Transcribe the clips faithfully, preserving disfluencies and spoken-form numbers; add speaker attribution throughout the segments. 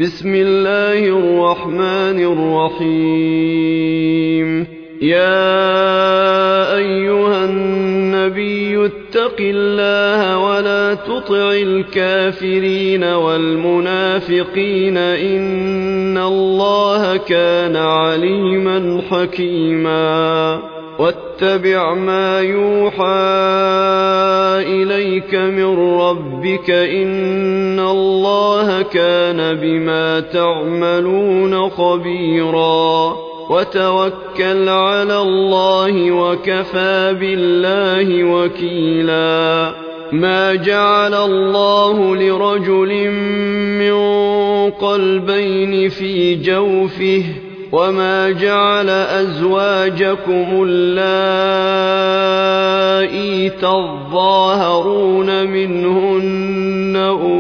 Speaker 1: بسم الله الرحمن الرحيم. يا أيها النبي اتق الله ولا تطع الكافرين والمنافقين إن الله كان عليما حكيما. واتبع ما يوحى إليك من ربك إن الله كان بما تعملون خبيرا. وتوكل على الله وكفى بالله وكيلا. ما جعل الله لرجل من قلبين في جوفه وما جعل أزواجكم اللائي تظاهرون منهن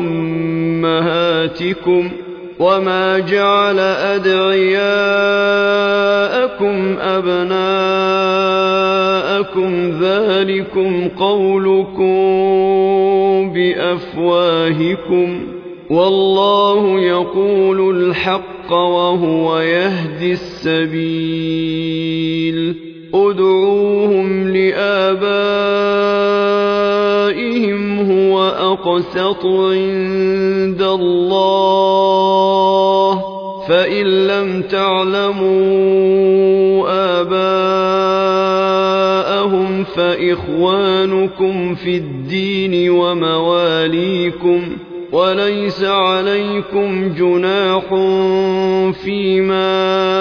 Speaker 1: أمهاتكم وما جعل أدعياءكم أبناءكم ذلكم قولكم بأفواهكم والله يقول الحق وهو يهدي السبيل. ادعوهم لآبائهم هو أقسط عند الله فإن لم تعلموا آباءهم فإخوانكم في الدين ومواليكم وليس عليكم جناح فيما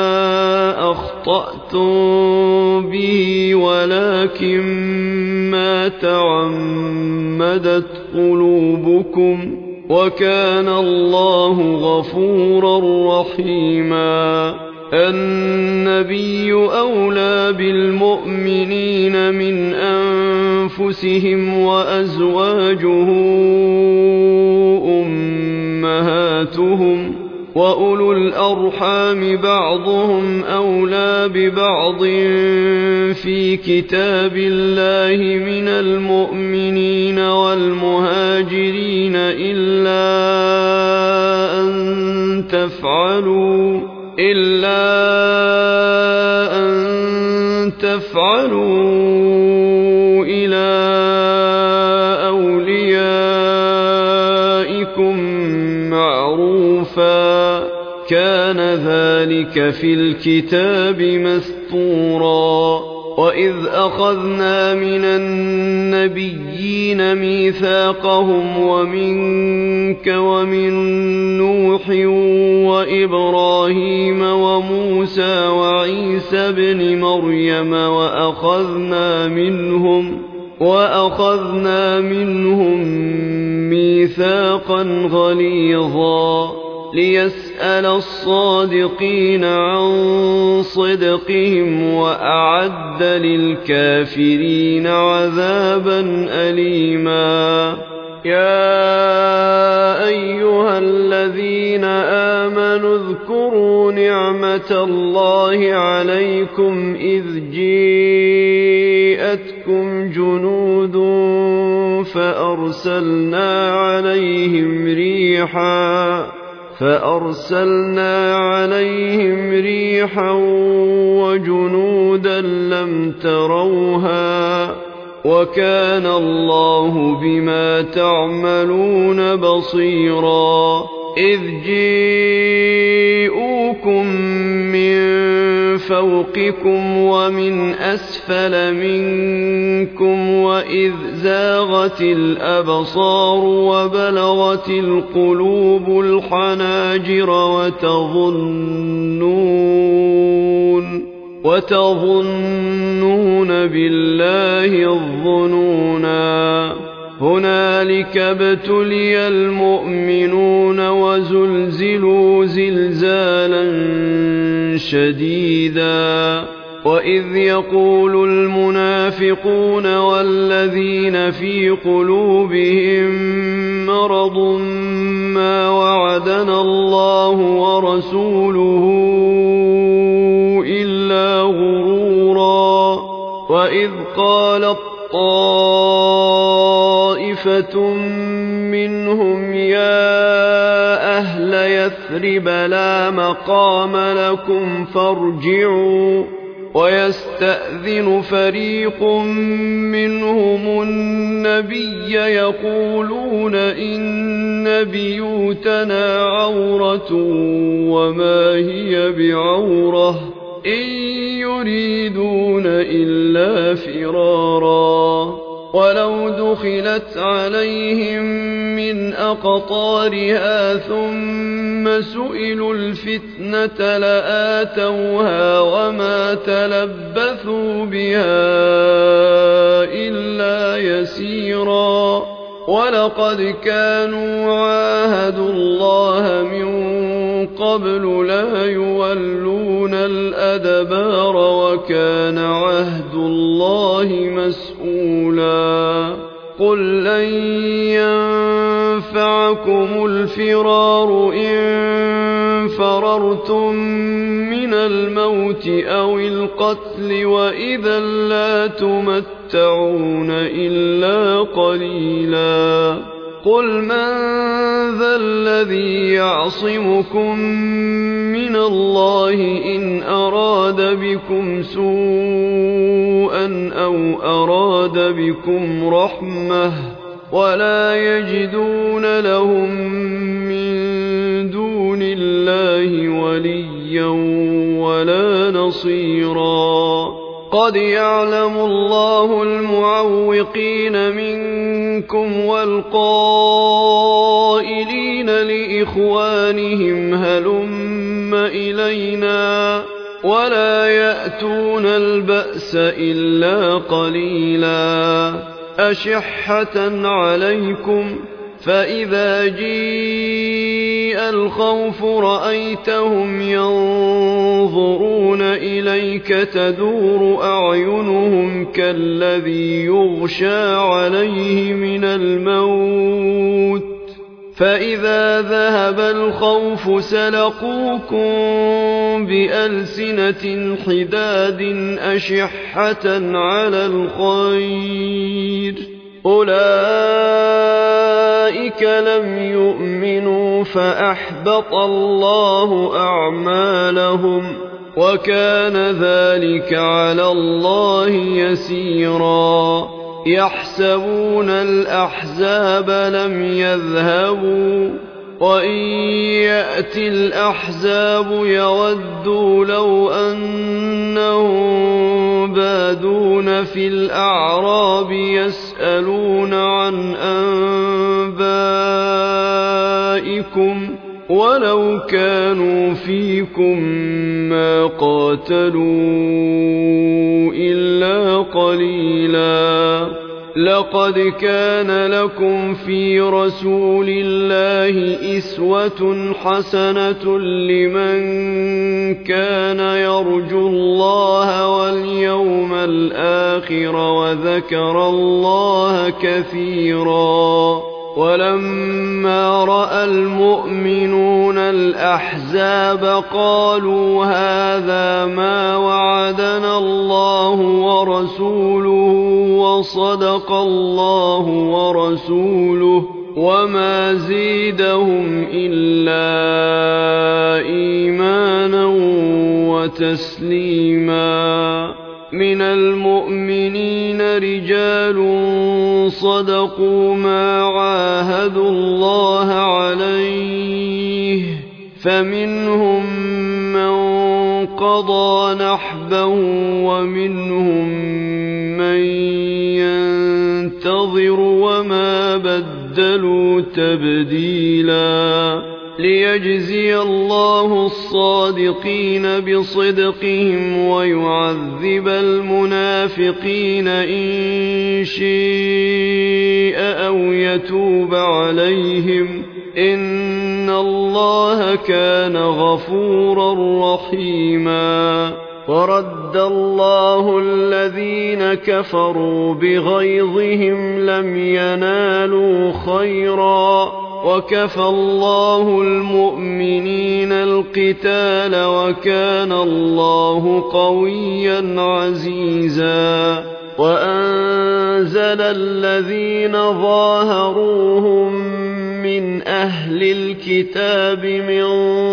Speaker 1: أخطأتم به ولكن ما تعمدت قلوبكم وكان الله غفورا رحيما. النبي أولى بالمؤمنين من أنفسهم وأزواجه أمهاتهم وأولو الأرحام بعضهم أولى ببعض في كتاب الله من المؤمنين والمهاجرين إلا أن تفعلوا إلا أن تفعلوا إلى أوليائكم معروفا كان ذلك في الكتاب مسطورا. وإذ أخذنا من النبيين ميثاقهم ومنك ومن نوح وإبراهيم وموسى وعيسى بن مريم وأخذنا منهم وأخذنا منهم ميثاقا غليظا ليسأل الصادقين عن صدقهم وأعد للكافرين عذابا أليما. يا أيها الذين آمنوا اذكروا نعمة الله عليكم إذ جاءتكم جنود فأرسلنا عليهم ريحا فأرسلنا عليهم ريحا وجنودا لم تروها وكان الله بما تعملون بصيرا. إذ جاءوكم من فوقكم ومن أسفل منكم وإذ زاغت الأبصار وبلغت القلوب الحناجر وتظنون وتظنون بالله الظنونا. هنالك ابتلي المؤمنون وزلزلوا زلزالا شديدا. وإذ يقول المنافقون والذين في قلوبهم مرض ما وعدنا الله ورسوله إلا غرورا. وإذ قالت طائفة منهم يا أهل يثرب لا مقام لكم فارجعوا ويستأذن فريق منهم النبي يقولون إن بيوتنا عورة وما هي بعورة إن يريدون إلا فرارا ولو دخلت عليهم من أقطارها ثم سئلوا الفتنة لآتوها وما تلبثوا بها إلا يسيرا ولقد كانوا عاهدوا الله من قبل لا يولون الأدبار وكان عهد الله مسؤولا قل لن ينفعكم الفرار إن فررتم من الموت أو القتل وإذا لا تمتعون إلا قليلا قل من ذا الذي يعصمكم من الله إن أراد بكم سوءا أو أراد بكم رحمة ولا يجدون لهم من دون الله وليا ولا نصيرا قد يعلم الله المعوقين منكم والقائلين لإخوانهم هلم إلينا ولا يأتون البأس إلا قليلا أشحة عليكم فإذا جيء الخوف رأيتهم ينظرون إليك تدور أعينهم كالذي يغشى عليه من الموت فإذا ذهب الخوف سلقوكم بألسنة حداد أشحة على الخير أولئك لم يؤمنوا فأحبط الله أعمالهم وكان ذلك على الله يسيرا يحسبون الأحزاب لم يذهبوا وإن يأتي الأحزاب يودوا لو أنهم بادون في الأعراب يسألون عن أنبائكم ولو كانوا فيكم ما قاتلوا إلا قليلا لقد كان لكم في رسول الله أسوة حسنة لمن كان يرجو الله واليوم الآخر وذكر الله كثيرا ولما رأى المؤمنون الأحزاب قالوا هذا ما وعدنا الله ورسوله وصدق الله ورسوله وما زيدهم إلا إيمانا وتسليما من المؤمنين رجال صدقوا ما عاهدوا الله عليه فمنهم من قضى نحبه ومنهم من ينتظر وما بدلوا تبديلا ليجزي الله الصادقين بصدقهم ويعذب المنافقين إن شاء أو يتوب عليهم إن الله كان غفورا رحيما ورد الله الذين كفروا بغيظهم لم ينالوا خيرا وكفى الله المؤمنين القتال وكان الله قويا عزيزا وأنزل الذين ظاهروهم من أهل الكتاب من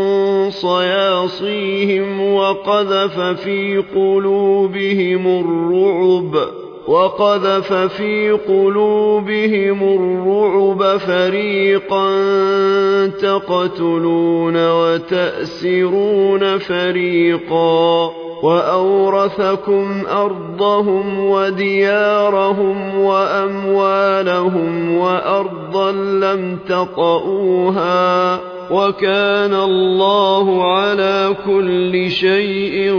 Speaker 1: صياصيهم وقذف في قلوبهم الرعب وقذف في قلوبهم الرعب فريقا تقتلون وتأسرون فريقا وأورثكم أرضهم وديارهم وأموالهم وأرضا لم تطئوها وكان الله على كل شيء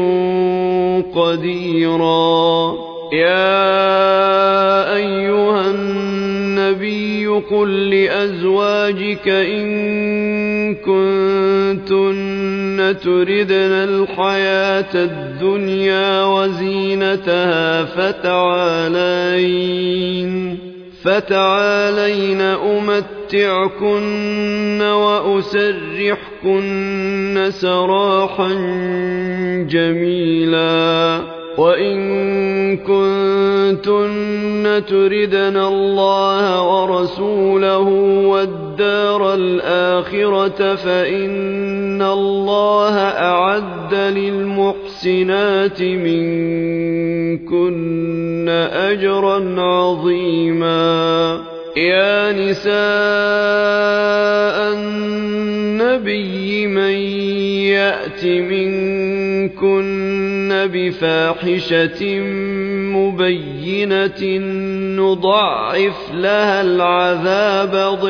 Speaker 1: قديرا. يا أيها النبي قل لأزواجك إن كنتن تردن الحياة الدنيا وزينتها فتعالين فتعالين أمتعكن وأسرحكن سراحا جميلا. وإن كنتن تردن الله ورسوله والدار الآخرة فإن الله أعد للمحسنات منكن أجرا عظيما. يا نساء النبي من يأت منكن بفاحشة مبينة نضاعف لها العذاب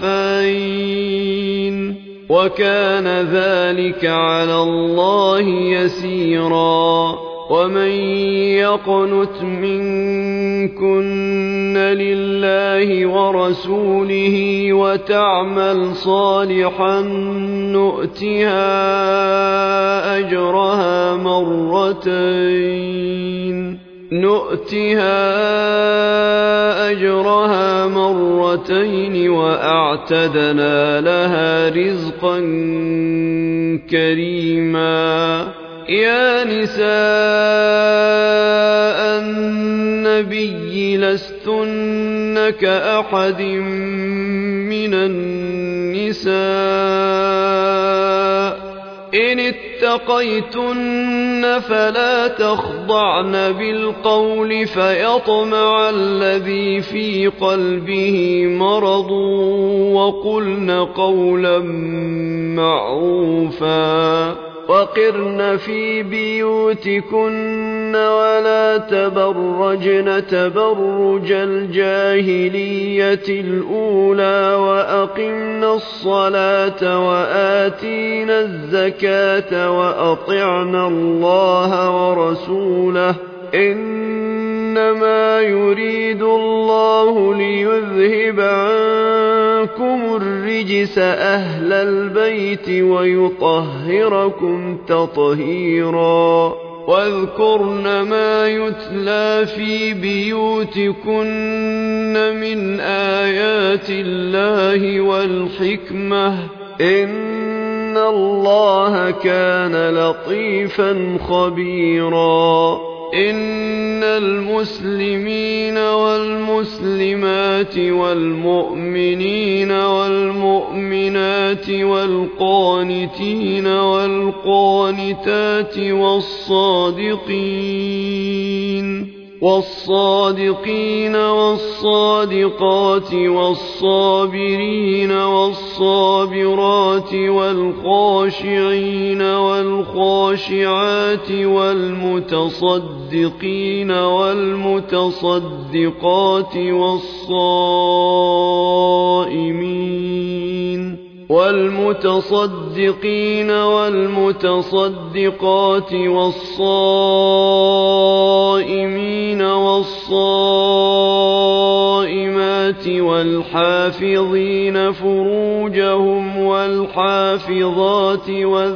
Speaker 1: ضعفين وكان ذلك على الله يسيرا. ومن يقنت منكن لله ورسوله وتعمل صالحا نؤتها أجرها مرتين نؤتها أجرها مرتين وأعتدنا لها رزقا كريما. يا نساء النبي لستن كأحد من النساء إن اتقيتن فلا تخضعن بالقول فيطمع الذي في قلبه مرض وقلن قولا معروفا. وقرن في بيوتكن ولا تبرجن تبرج الجاهلية الأولى وأقمنا الصلاة وآتينا الزكاة وأطعنا الله ورسوله إنما يريد الله ليذهب عنكم الرجس أهل البيت ويطهركم تطهيرا. واذكرن ما يتلى في بيوتكن من آيات الله والحكمة إن الله كان لطيفا خبيرا. إن المسلمين والمسلمات والمؤمنين والمؤمنات والقانتين والقانتات والصادقين والصادقين والصادقات والصابرين والصابرات والخاشعين والخاشعات والمتصدقين والمتصدقات والصائمين والمتصدقين والمتصدقات والصائمين والصائمات والحافظين فروجهم والحافظات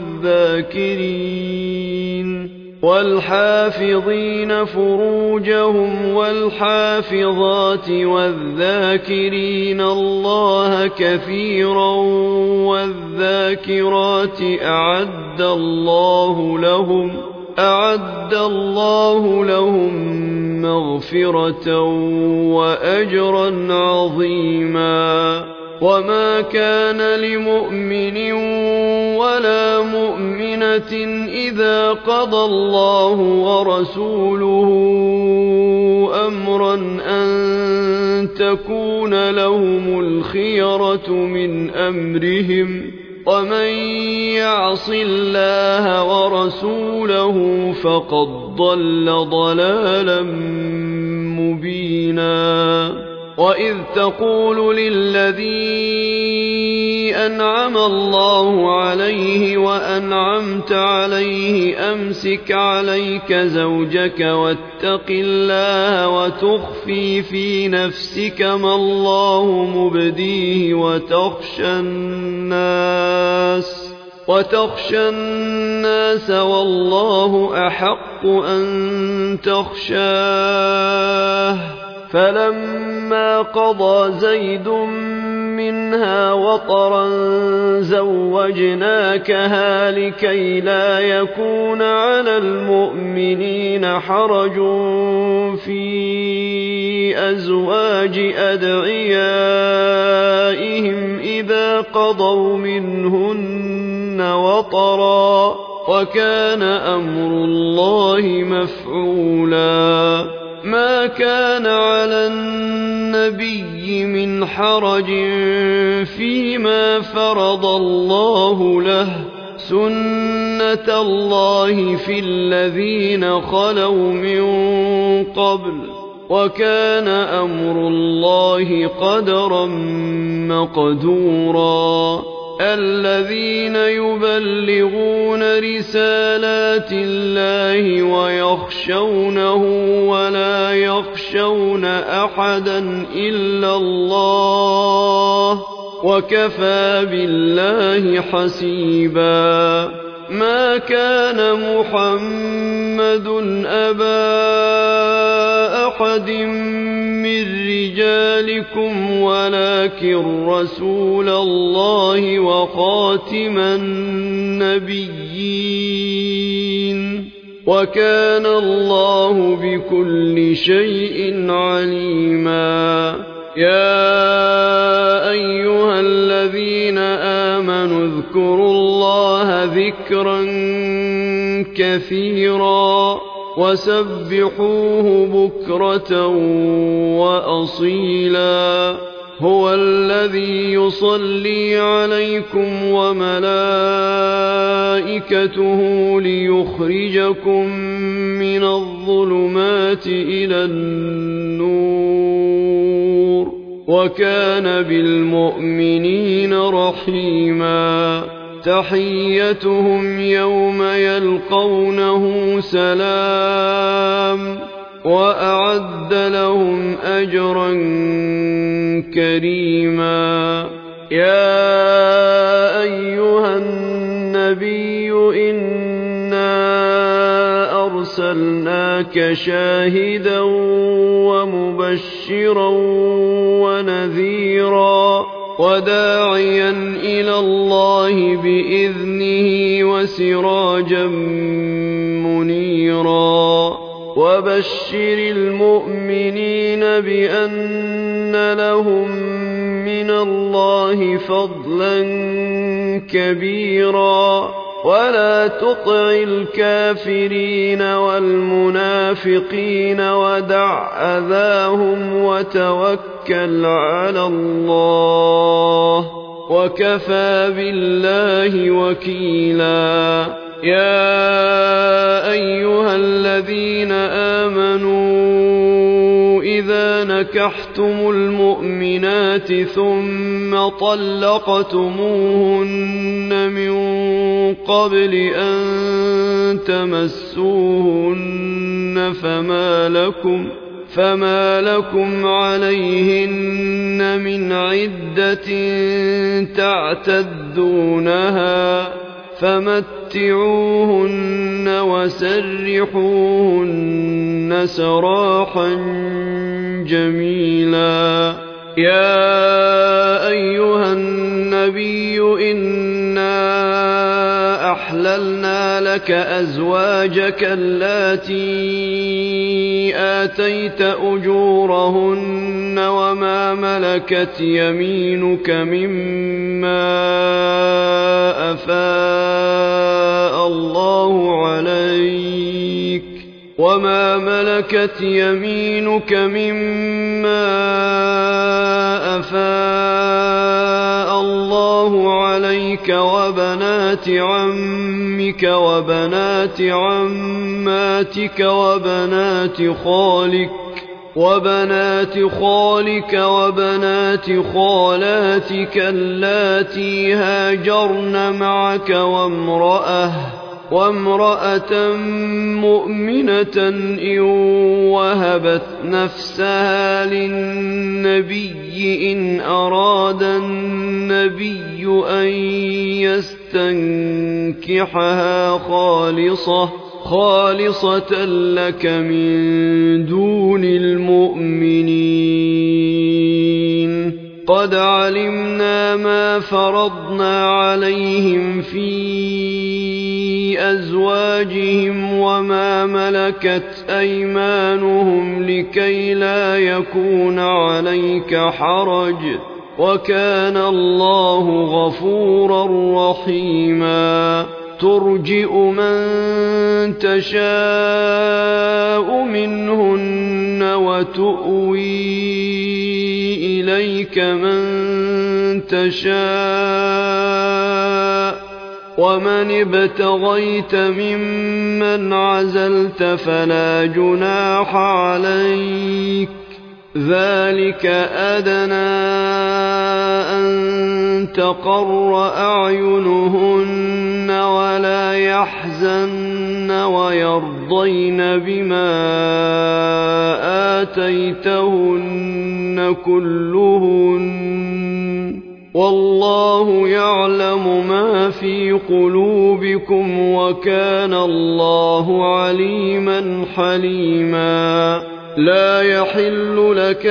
Speaker 1: والذاكرين والحافظين فروجهم والحافظات والذاكرين الله كثيرا والذاكرات أعد الله لهم أعد الله لهم مغفرة وأجرا عظيما. وما كان لمؤمن ولا مؤمنة إذا قضى الله ورسوله أمرا أن تكون لهم الخيرة من أمرهم ومن يعص الله ورسوله فقد ضل ضلالا مبينا وإذ تقول للذي أنعم الله عليه وأنعمت عليه أمسك عليك زوجك واتق الله وتخفي في نفسك ما الله مبديه وتخشى الناس وتخشى الناس والله أحق أن تخشاه فلما قضى زيد منها وطرا زوجناكها لكي لا يكون على المؤمنين حرج في أزواج أدعيائهم إذا قضوا منهن وطرا وكان أمر الله مفعولا ما كان على النبي من حرج فيما فرض الله له سنة الله في الذين خلوا من قبل وكان أمر الله قدرا مقدورا الذين يبلغون رسالات الله ويخشونه ولا يخشون أحدا إلا الله وكفى بالله حسيبا ما كان محمد أبا أحد من رجالكم ولكن رسول الله وخاتم النبيين وكان الله بكل شيء عليما يا أيها الذين آمنوا اذكروا الله ذكرا كثيرا وسبحوه بكرة وأصيلا هو الذي يصلي عليكم وملائكته ليخرجكم من الظلمات إلى النور وكان بالمؤمنين رحيما تحيتهم يوم يلقونه سلام وأعد لهم أجرا كريما يا أيها النبي إنا أرسلناك شاهدا ومبشرا ونذيرا وداعيا إلى الله بإذنه وسراجا منيرا وبشر المؤمنين بأن لهم من الله فضلا كبيرا ولا تطع الكافرين والمنافقين ودع أذاهم وتوكل على الله وكفى بالله وكيلا يا أيها الذين آمنوا إذا نكحتم المؤمنات ثم طلقتموهن من قبل أن تمسوهن فما لكم فما لكم عليهن من عدة تعتدونها فمتعوهن وسرحوهن سراحا جميلا يا أيها النبي إنا وأحللنا لك أزواجك اللاتي آتيت أجورهن وما ملكت يمينك مما أفاء الله عليك وما ملكت يمينك مما أفاء الله عليك وبنات عمك وبنات عماتك وبنات خالك وبنات خالك وبنات خالاتك اللاتي هاجرن معك وامرأة وامرأة مؤمنة إن وهبت نفسها للنبي إن أراد النبي أن يستنكحها خالصة خالصة لك من دون المؤمنين قد علمنا ما فرضنا عليهم في أزواجهم وما ملكت أيمانهم لكي لا يكون عليك حرج وكان الله غفورا رحيما ترجئ من تشاء منهن وتؤوي إليك من تشاء ومن ابتغيت ممن عزلت فلا جناح عليك ذلك أدنى أن تقر أعينهن ولا يحزن ويرضين بما آتيتهن كلهن والله يعلم ما في قلوبكم وكان الله عليما حليما لا يحل لك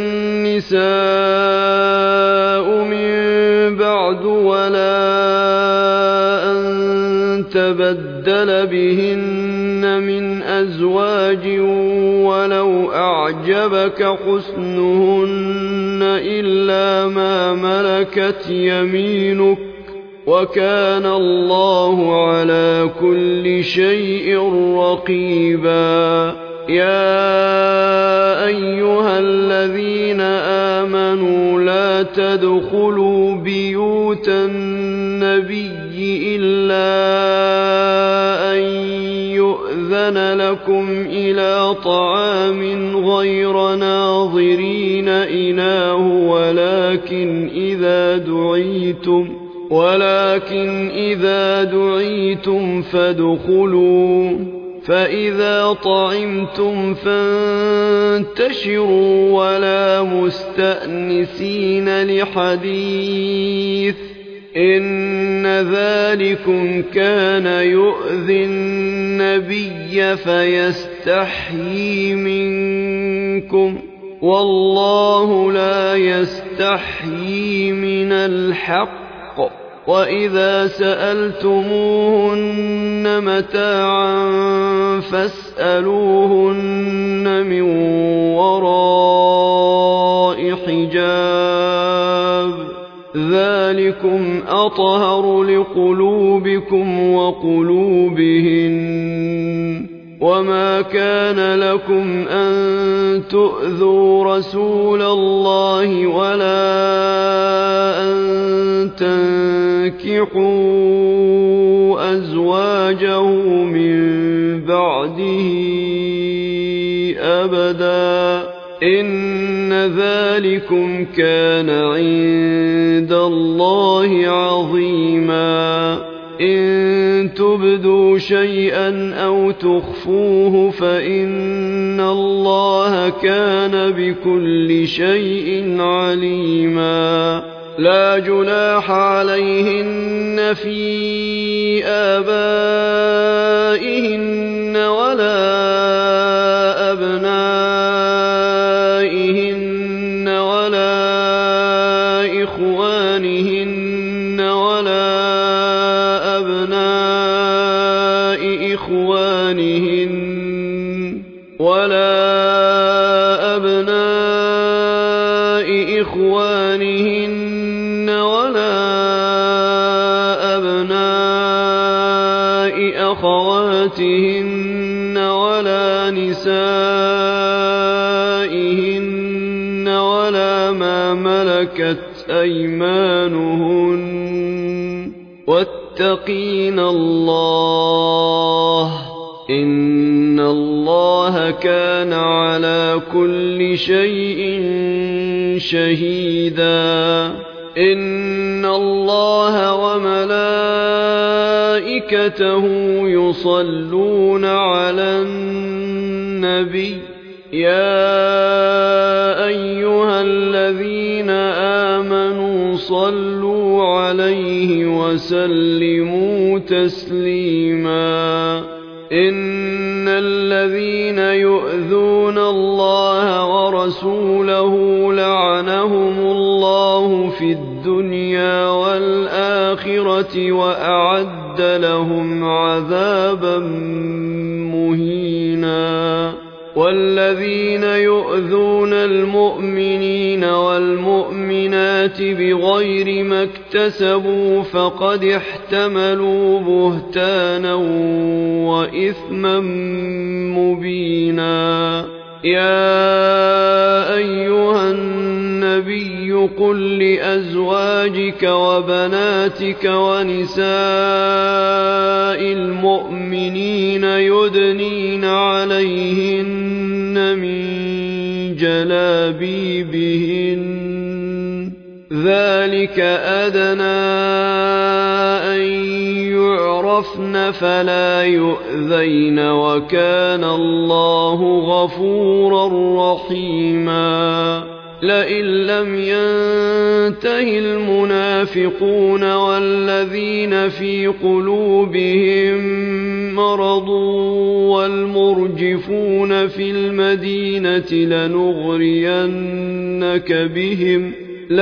Speaker 1: النساء من بعد ولا أن تبدل بهن من أزواج ولو أعجبك حسنهن إلا ما ملكت يمينك وكان الله على كل شيء رقيبا يا أيها الذين آمنوا لا تدخلوا بيوت النبي إلا أن يؤذن لكم إلى طعام غير ناظرين إناه ولكن إذا دعيتم ولكن إذا دعيتم فادخلوا فإذا طعمتم فانتشروا ولا مستأنسين لحديث إن ذلكم كان يؤذي النبي فيستحيي منكم والله لا يستحيي من الحق وإذا سألتموهن متاعا فاسألوهن من وراء حجاب ذلكم أطهر لقلوبكم وقلوبهن وما كان لكم أن تؤذوا رسول الله ولا أن تنكحوا أزواجه من بعده أبدا إن ذلكم كان عند الله عظيما إن تبدوا شيئا أو تخفوه فإن الله كان بكل شيء عليما لا جناح عليهن في آبائهن ولا أبنائهن ولا إخوانهن ولا أبناء إخوانهن ولا أبناء إخوانهن ولا أبناء أخواتهن ولا نسائهن ولا ما ملكت أيمانهن واتقين الله إن الله كان على كل شيء شهيدا إن الله وملائكته يصلون على النبي يا أيها الذين آمنوا صلوا عليه وسلموا تسليما إن الذين يؤذون الله ورسوله لعنهم الله في الدنيا والآخرة وأعد لهم عذابا مهينا والذين يؤذون المؤمنين والمؤمنات بغير ما اكتسبوا فقد احتملوا بهتانا وإثما مبينا يا أيها النبي قل لأزواجك وبناتك ونساء المؤمنين يدنين عليهن من جلابيبهن ذلك أدنى أن يعرفن فلا يؤذين وكان الله غفورا رحيما لئن لم ينته المنافقون والذين في قلوبهم مرض والمرجفون في المدينة لنغرينك بهم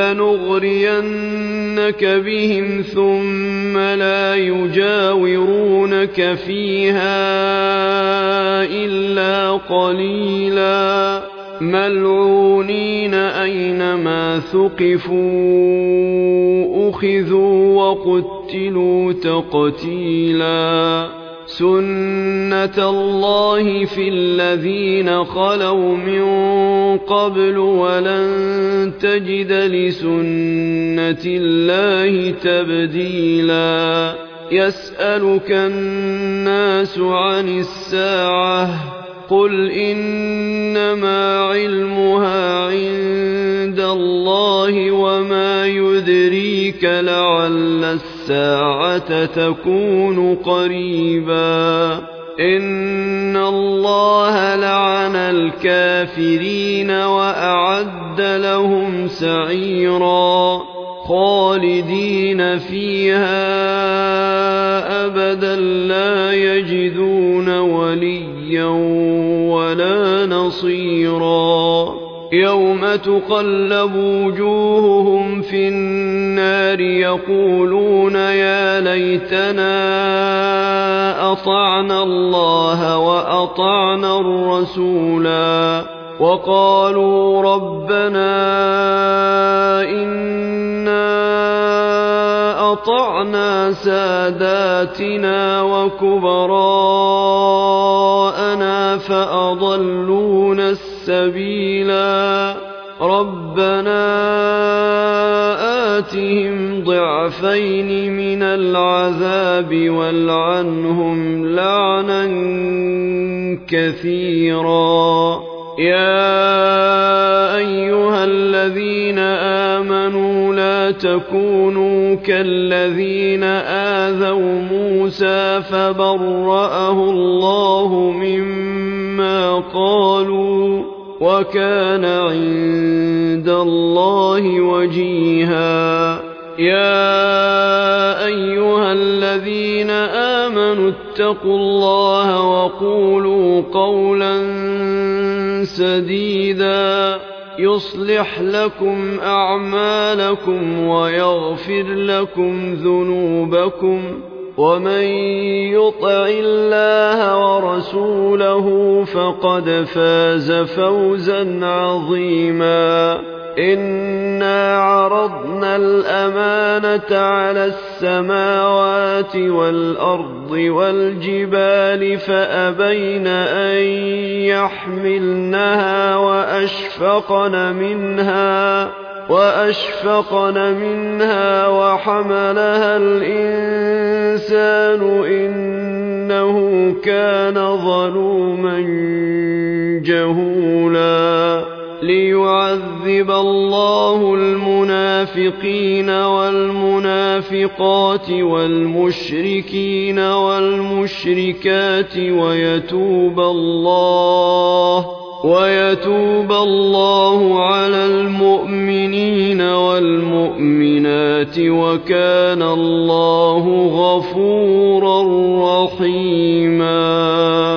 Speaker 1: لنغرينك بهم ثم لا يجاورونك فيها إلا قليلا ملعونين أينما ثقفوا أخذوا وقتلوا تقتيلا سنة الله في الذين خلوا من قبل ولن تجد لسنة الله تبديلا يسألك الناس عن الساعة قل إنما علمها عند الله وما يدريك لعل الساعة تكون قريبا إن الله لعن الكافرين وأعد لهم سعيرا خالدين فيها أبدا لا يجدون وليا ولا نصيرا يوم تقلب وجوههم في النار يقولون يا ليتنا أطعنا الله وأطعنا الرسولا وقالوا ربنا إنا أطعنا ساداتنا وكبراءنا فأضلونا السبيلا ربنا آتهم ضعفين من العذاب والعنهم لعنا كثيرا يا أيها الذين آمنوا لا تكونوا كالذين آذوا موسى فبرأه الله مما قالوا وكان عند الله وجيها يا أيها الذين آمنوا اتقوا الله وقولوا قولا سديدا يصلح لكم أعمالكم ويغفر لكم ذنوبكم ومن يطع الله ورسوله فقد فاز فوزا عظيما. إنا عرضنا الأمانة على السماوات والأرض والجبال فأبين أن يحملنها وأشفقن منها وأشفقن منها وحملها الإنسان إنه كان ظلوما جهولا. ليعذب الله المنافقين والمنافقات والمشركين والمشركات ويتوب الله ويتوب الله على المؤمنين والمؤمنات وكان الله غفورا رحيما.